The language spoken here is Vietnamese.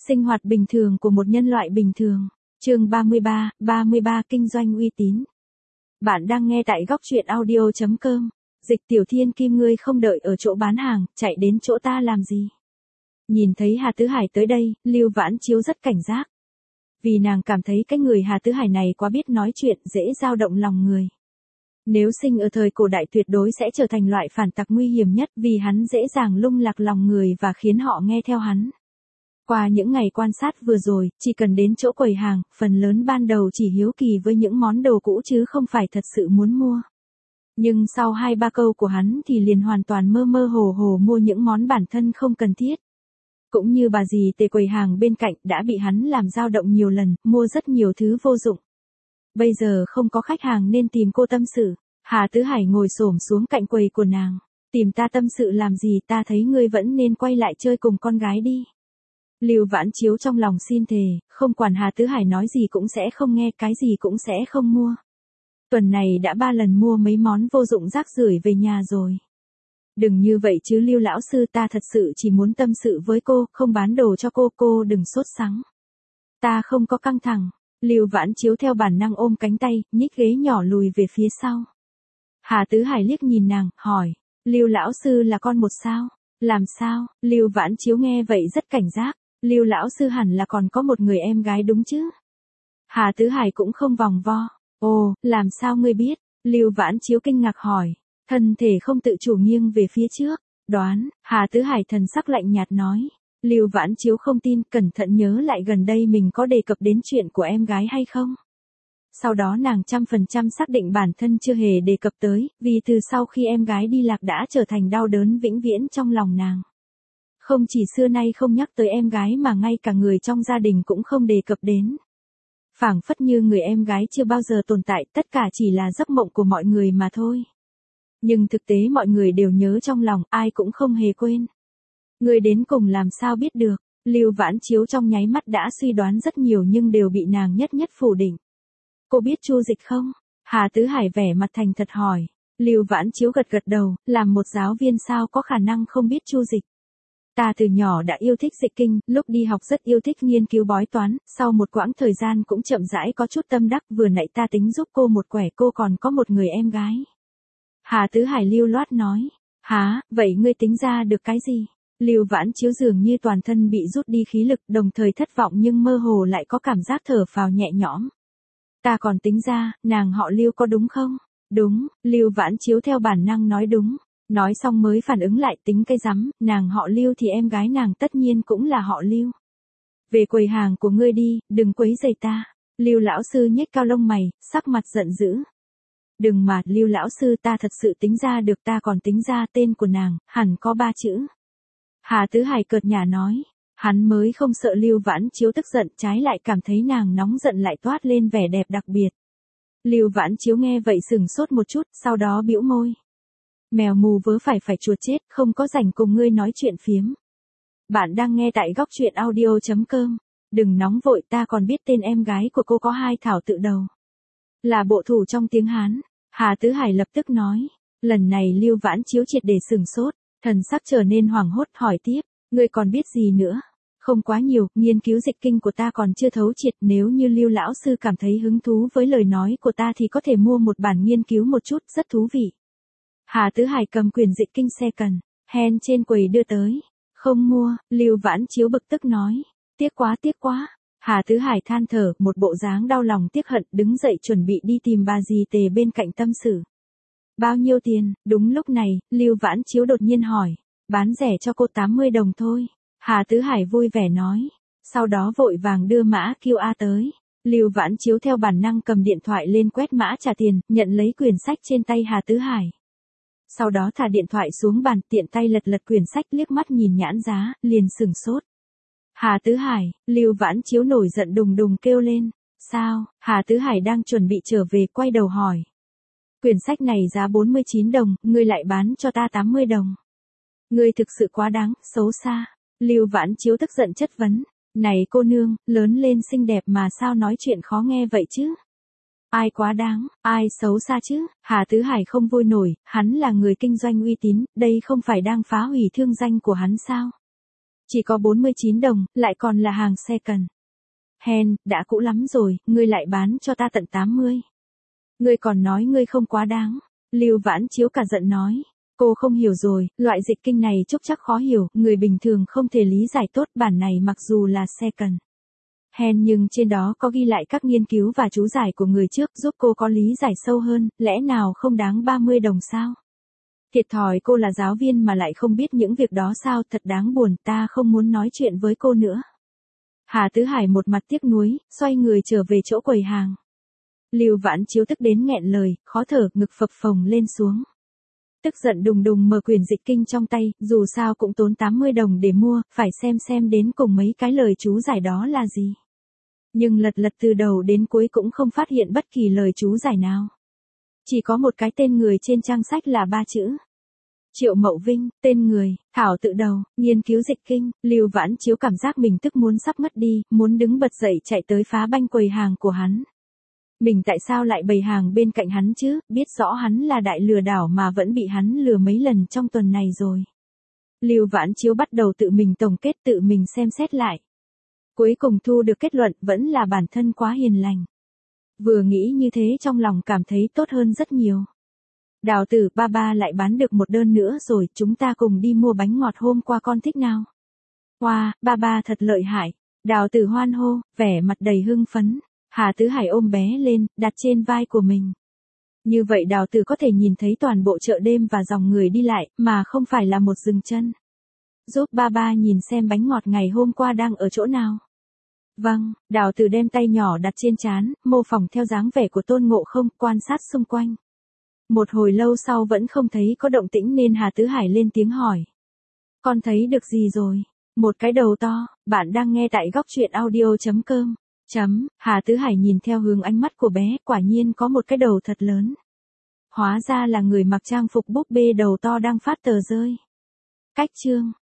Sinh hoạt bình thường của một nhân loại bình thường. Chương 33 Kinh doanh uy tín. Bạn đang nghe tại góc truyện audio.com. Dịch Tiểu Thiên Kim, ngươi không đợi ở chỗ bán hàng, chạy đến chỗ ta làm gì? Nhìn thấy Hà Tứ Hải tới đây, Lưu Vãn Chiếu rất cảnh giác. Vì nàng cảm thấy cái người Hà Tứ Hải này quá biết nói chuyện, dễ dao động lòng người. Nếu sinh ở thời cổ đại tuyệt đối sẽ trở thành loại phản tặc nguy hiểm nhất, vì hắn dễ dàng lung lạc lòng người và khiến họ nghe theo hắn. Qua những ngày quan sát vừa rồi, chỉ cần đến chỗ quầy hàng, phần lớn ban đầu chỉ hiếu kỳ với những món đồ cũ chứ không phải thật sự muốn mua. Nhưng sau 2-3 câu của hắn thì liền hoàn toàn mơ mơ hồ hồ mua những món bản thân không cần thiết. Cũng như bà dì tề quầy hàng bên cạnh đã bị hắn làm dao động nhiều lần, mua rất nhiều thứ vô dụng. Bây giờ không có khách hàng nên tìm cô tâm sự. Hà Tứ Hải ngồi xổm xuống cạnh quầy của nàng. Tìm ta tâm sự làm gì, ta thấy ngươi vẫn nên quay lại chơi cùng con gái đi. Lưu Vãn Chiếu trong lòng xin thề, không quản Hà Tứ Hải nói gì cũng sẽ không nghe, cái gì cũng sẽ không mua. Tuần này đã 3 lần mua mấy món vô dụng rác rưởi về nhà rồi. Đừng như vậy chứ Lưu lão sư, ta thật sự chỉ muốn tâm sự với cô, không bán đồ cho cô đừng sốt sắng. Ta không có căng thẳng. Lưu Vãn Chiếu theo bản năng ôm cánh tay, nhích ghế nhỏ lùi về phía sau. Hà Tứ Hải liếc nhìn nàng, hỏi, Lưu lão sư là con một sao? Làm sao? Lưu Vãn Chiếu nghe vậy rất cảnh giác. Lưu lão sư hẳn là còn có một người em gái đúng chứ? Hà Tứ Hải cũng không vòng vo. Ồ, làm sao ngươi biết? Lưu Vãn Chiếu kinh ngạc hỏi. Thân thể không tự chủ nghiêng về phía trước. Đoán. Hà Tứ Hải thần sắc lạnh nhạt nói. Lưu Vãn Chiếu không tin, cẩn thận nhớ lại gần đây mình có đề cập đến chuyện của em gái hay không. Sau đó nàng 100% xác định bản thân chưa hề đề cập tới, vì từ sau khi em gái đi lạc đã trở thành đau đớn vĩnh viễn trong lòng nàng. Không chỉ xưa nay không nhắc tới em gái mà ngay cả người trong gia đình cũng không đề cập đến. Phảng phất như người em gái chưa bao giờ tồn tại, tất cả chỉ là giấc mộng của mọi người mà thôi. Nhưng thực tế mọi người đều nhớ trong lòng, ai cũng không hề quên. Người đến cùng làm sao biết được? Lưu Vãn Chiếu trong nháy mắt đã suy đoán rất nhiều nhưng đều bị nàng nhất nhất phủ định. Cô biết Chu Dịch không? Hà Tứ Hải vẻ mặt thành thật hỏi. Lưu Vãn Chiếu gật gật đầu, làm một giáo viên sao có khả năng không biết Chu Dịch. Ta từ nhỏ đã yêu thích dịch kinh, lúc đi học rất yêu thích nghiên cứu bói toán, sau một quãng thời gian cũng chậm rãi có chút tâm đắc, vừa nãy ta tính giúp cô một quẻ, cô còn có một người em gái. Hà Tứ Hải lưu loát nói. Hả, vậy ngươi tính ra được cái gì? Lưu Vãn Chiếu dường như toàn thân bị rút đi khí lực, đồng thời thất vọng nhưng mơ hồ lại có cảm giác thở phào nhẹ nhõm. Ta còn tính ra, nàng họ Lưu có đúng không? Đúng, Lưu Vãn Chiếu theo bản năng nói đúng. Nói xong mới phản ứng lại, tính cái rắm, nàng họ Lưu thì em gái nàng tất nhiên cũng là họ Lưu. Về quầy hàng của ngươi đi, đừng quấy rầy ta. Lưu lão sư nhếch cao lông mày, sắc mặt giận dữ. Đừng mà, Lưu lão sư, ta thật sự tính ra được, ta còn tính ra tên của nàng, hẳn có 3 chữ. Hà Tứ Hải cợt nhả nói. Hắn mới không sợ Lưu Vãn Chiếu tức giận, trái lại cảm thấy nàng nóng giận lại toát lên vẻ đẹp đặc biệt. Lưu Vãn Chiếu nghe vậy sừng sốt một chút, sau đó bĩu môi. Mèo mù vớ phải chuột chết, không có rảnh cùng ngươi nói chuyện phiếm. Bạn đang nghe tại góc truyện audio.com. Đừng nóng vội, ta còn biết tên em gái của cô có 2 thảo tự đầu. Là bộ thủ trong tiếng Hán. Hà Tứ Hải lập tức nói. Lần này Lưu Vãn Chiếu triệt để sừng sốt, thần sắc trở nên hoảng hốt, hỏi tiếp. Ngươi còn biết gì nữa? Không quá nhiều, nghiên cứu dịch kinh của ta còn chưa thấu triệt, nếu như Lưu lão sư cảm thấy hứng thú với lời nói của ta thì có thể mua một bản nghiên cứu một chút, rất thú vị. Hà Tứ Hải cầm quyển dịch kinh second hand trên quầy đưa tới. Không mua, Lưu Vãn Chiếu bực tức nói. Tiếc quá. Hà Tứ Hải than thở, một bộ dáng đau lòng tiếc hận, đứng dậy chuẩn bị đi tìm bà dì tề bên cạnh tâm sự. Bao nhiêu tiền? Đúng lúc này, Lưu Vãn Chiếu đột nhiên hỏi. Bán rẻ cho cô 80 đồng thôi. Hà Tứ Hải vui vẻ nói. Sau đó vội vàng đưa mã QR tới. Lưu Vãn Chiếu theo bản năng cầm điện thoại lên quét mã trả tiền, nhận lấy quyển sách trên tay Hà Tứ Hải. Sau đó thả điện thoại xuống bàn, tiện tay lật quyển sách, liếc mắt nhìn nhãn giá, liền sừng sốt. Hà Tứ Hải, Lưu Vãn Chiếu nổi giận đùng đùng kêu lên. Sao? Hà Tứ Hải đang chuẩn bị trở về, quay đầu hỏi. Quyển sách này giá 49 đồng, ngươi lại bán cho ta 80 đồng. Ngươi thực sự quá đáng, xấu xa. Lưu Vãn Chiếu tức giận chất vấn. Này cô nương, lớn lên xinh đẹp mà sao nói chuyện khó nghe vậy chứ? Ai quá đáng, ai xấu xa chứ? Hà Tứ Hải không vui nổi, hắn là người kinh doanh uy tín, đây không phải đang phá hủy thương danh của hắn sao? Chỉ có 49 đồng, lại còn là hàng second. Hen, đã cũ lắm rồi, ngươi lại bán cho ta tận 80. Ngươi còn nói ngươi không quá đáng. Lưu Vãn Chiếu cả giận nói. Cô không hiểu rồi, loại dịch kinh này chúc chắc khó hiểu, người bình thường không thể lý giải tốt bản này mặc dù là second hand nhưng trên đó có ghi lại các nghiên cứu và chú giải của người trước giúp cô có lý giải sâu hơn, lẽ nào không đáng 30 đồng sao? Thiệt thòi cô là giáo viên mà lại không biết những việc đó sao, thật đáng buồn, ta không muốn nói chuyện với cô nữa. Hà Tứ Hải một mặt tiếc nuối, xoay người trở về chỗ quầy hàng. Lưu Vãn Chiếu tức đến nghẹn lời, khó thở, ngực phập phồng lên xuống. Tức giận đùng đùng mở quyển dịch kinh trong tay, dù sao cũng tốn 80 đồng để mua, phải xem đến cùng mấy cái lời chú giải đó là gì. Nhưng lật từ đầu đến cuối cũng không phát hiện bất kỳ lời chú giải nào. Chỉ có một cái tên người trên trang sách là 3 chữ. Triệu Mậu Vinh, tên người, thảo tự đầu, nghiên cứu dịch kinh, Lưu Vãn Chiếu cảm giác mình tức muốn sắp ngất đi, muốn đứng bật dậy chạy tới phá banh quầy hàng của hắn. Mình tại sao lại bày hàng bên cạnh hắn chứ, biết rõ hắn là đại lừa đảo mà vẫn bị hắn lừa mấy lần trong tuần này rồi. Lưu Vãn Chiếu bắt đầu tự mình tổng kết, tự mình xem xét lại. Cuối cùng thu được kết luận vẫn là bản thân quá hiền lành. Vừa nghĩ như thế trong lòng cảm thấy tốt hơn rất nhiều. Đào tử ba ba lại bán được một đơn nữa rồi, chúng ta cùng đi mua bánh ngọt hôm qua con thích nào. Wow, ba ba thật lợi hại. Đào tử hoan hô, vẻ mặt đầy hưng phấn. Hà Tứ Hải ôm bé lên, đặt trên vai của mình. Như vậy Đào tử có thể nhìn thấy toàn bộ chợ đêm và dòng người đi lại, mà không phải là một dừng chân. Giúp ba ba nhìn xem bánh ngọt ngày hôm qua đang ở chỗ nào. Vâng, Đào tử đem tay nhỏ đặt trên trán, mô phỏng theo dáng vẻ của Tôn Ngộ Không, quan sát xung quanh. Một hồi lâu sau vẫn không thấy có động tĩnh nên Hà Tứ Hải lên tiếng hỏi. Con thấy được gì rồi? Một cái đầu to, bạn đang nghe tại góc truyện audio.com. Hà Tứ Hải nhìn theo hướng ánh mắt của bé, quả nhiên có một cái đầu thật lớn. Hóa ra là người mặc trang phục búp bê đầu to đang phát tờ rơi. Cách chương.